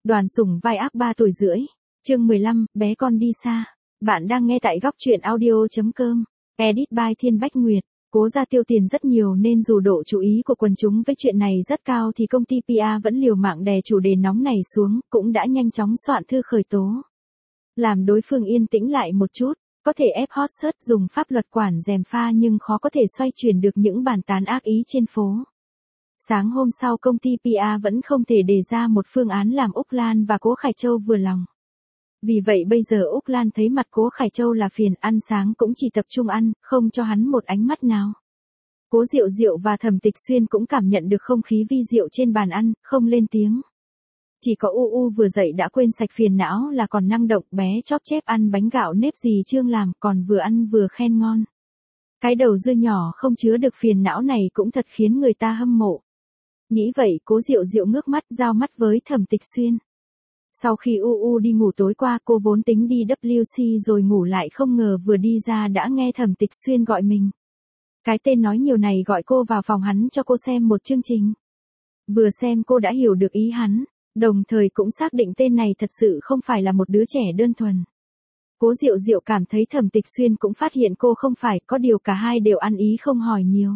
Đoàn Sủng vai ác 3 tuổi rưỡi. Chương 15, bé con đi xa. Bạn đang nghe tại góc truyện audio.com. Edit by Thiên Bách Nguyệt. Cố Gia tiêu tiền rất nhiều nên dù độ chú ý của quần chúng với chuyện này rất cao thì công ty PR vẫn liều mạng đè chủ đề nóng này xuống, cũng đã nhanh chóng soạn thư khởi tố. Làm đối phương yên tĩnh lại một chút, có thể ép hot search dùng pháp luật quản gièm pha nhưng khó có thể xoay chuyển được những bàn tán ác ý trên phố. Sáng hôm sau công ty PR vẫn không thể đề ra một phương án làm Úc Lan và Cố Khải Châu vừa lòng. Vì vậy bây giờ Úc Lan thấy mặt Cố Khải Châu là phiền, ăn sáng cũng chỉ tập trung ăn, không cho hắn một ánh mắt nào. Cố Diệu Diệu và Thẩm Tịch Xuyên cũng cảm nhận được không khí vi diệu trên bàn ăn, không lên tiếng. Chỉ có U vừa dậy đã quên sạch phiền não là còn năng động, bé chóp chép ăn bánh gạo nếp dì Trương làm, còn vừa ăn vừa khen ngon. Cái đầu dưa nhỏ không chứa được phiền não này cũng thật khiến người ta hâm mộ. Nghĩ vậy Cố Diệu Diệu ngước mắt giao mắt với Thẩm Tịch Xuyên. Sau khi U đi ngủ tối qua cô vốn tính đi WC rồi ngủ lại, không ngờ vừa đi ra đã nghe Thẩm Tịch Xuyên gọi mình. Cái tên nói nhiều này gọi cô vào phòng hắn cho cô xem một chương trình. Vừa xem cô đã hiểu được ý hắn, đồng thời cũng xác định tên này thật sự không phải là một đứa trẻ đơn thuần. Cố Diệu Diệu cảm thấy Thẩm Tịch Xuyên cũng phát hiện cô không phải, có điều cả hai đều ăn ý không hỏi nhiều.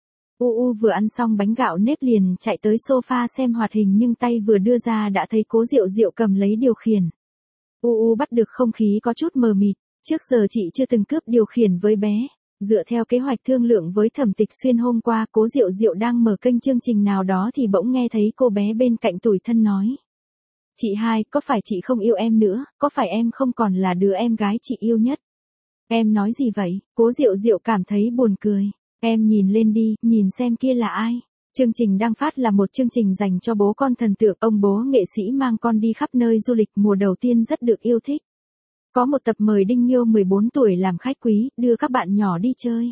Vừa ăn xong bánh gạo nếp liền chạy tới sofa xem hoạt hình nhưng tay vừa đưa ra đã thấy Cố Diệu Diệu cầm lấy điều khiển. Bắt được không khí có chút mờ mịt, trước giờ chị chưa từng cướp điều khiển với bé. Dựa theo kế hoạch thương lượng với Thẩm Tịch Xuyên hôm qua, Cố Diệu Diệu đang mở kênh chương trình nào đó thì bỗng nghe thấy cô bé bên cạnh tủi thân nói. Chị hai, có phải chị không yêu em nữa, có phải em không còn là đứa em gái chị yêu nhất? Em nói gì vậy? Cố Diệu Diệu cảm thấy buồn cười. Em nhìn lên đi, nhìn xem kia là ai. Chương trình đang phát là một chương trình dành cho bố con thần tượng, ông bố nghệ sĩ mang con đi khắp nơi du lịch mùa đầu tiên rất được yêu thích. Có một tập mời Đinh Nhiêu 14 tuổi làm khách quý, đưa các bạn nhỏ đi chơi.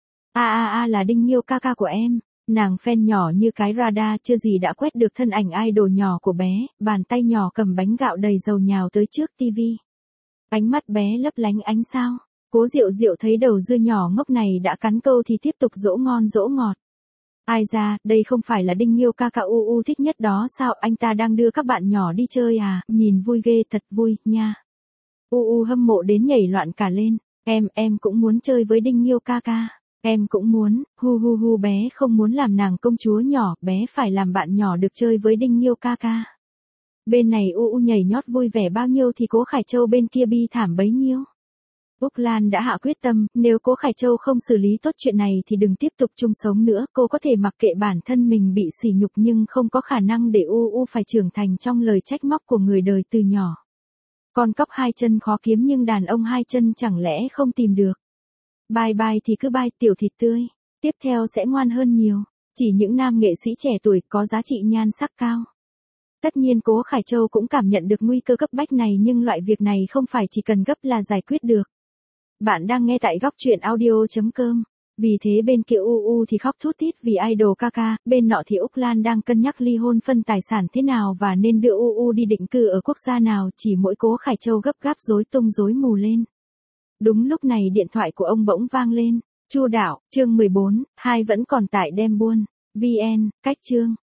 Là Đinh Nhiêu ca ca của em. Nàng fan nhỏ như cái radar, chưa gì đã quét được thân ảnh idol nhỏ của bé, bàn tay nhỏ cầm bánh gạo đầy dầu nhào tới trước tivi. Ánh mắt bé lấp lánh ánh sao. Cố Diệu Diệu thấy đầu dưa nhỏ ngốc này đã cắn câu thì tiếp tục dỗ ngon dỗ ngọt. Ai ra, đây không phải là Đinh Nhiêu ca ca thích nhất đó sao, anh ta đang đưa các bạn nhỏ đi chơi à, nhìn vui ghê, thật vui, nha. Hâm mộ đến nhảy loạn cả lên, em cũng muốn chơi với Đinh Nhiêu ca ca, em cũng muốn, bé không muốn làm nàng công chúa nhỏ, bé phải làm bạn nhỏ được chơi với Đinh Nhiêu ca ca. Bên này nhảy nhót vui vẻ bao nhiêu thì Cố Khải Châu bên kia bi thảm bấy nhiêu. Úc Lan đã hạ quyết tâm, nếu Cố Khải Châu không xử lý tốt chuyện này thì đừng tiếp tục chung sống nữa, cô có thể mặc kệ bản thân mình bị sỉ nhục nhưng không có khả năng để phải trưởng thành trong lời trách móc của người đời từ nhỏ. Con cóc hai chân khó kiếm nhưng đàn ông hai chân chẳng lẽ không tìm được. Bye thì cứ bye tiểu thịt tươi, tiếp theo sẽ ngoan hơn nhiều, chỉ những nam nghệ sĩ trẻ tuổi có giá trị nhan sắc cao. Tất nhiên Cố Khải Châu cũng cảm nhận được nguy cơ cấp bách này nhưng loại việc này không phải chỉ cần gấp là giải quyết được. Bạn đang nghe tại góc truyện audio.com. Vì thế bên kia thì khóc thút thít vì idol ca ca, bên nọ thì Úc Lan đang cân nhắc ly hôn phân tài sản thế nào và nên đưa đi định cư ở quốc gia nào, chỉ mỗi Cố Khải Châu gấp gáp rối tung rối mù lên. Đúng lúc này điện thoại của ông bỗng vang lên. Chu Đạo, chương 14, 2 vẫn còn tại đem buôn. VN, cách chương.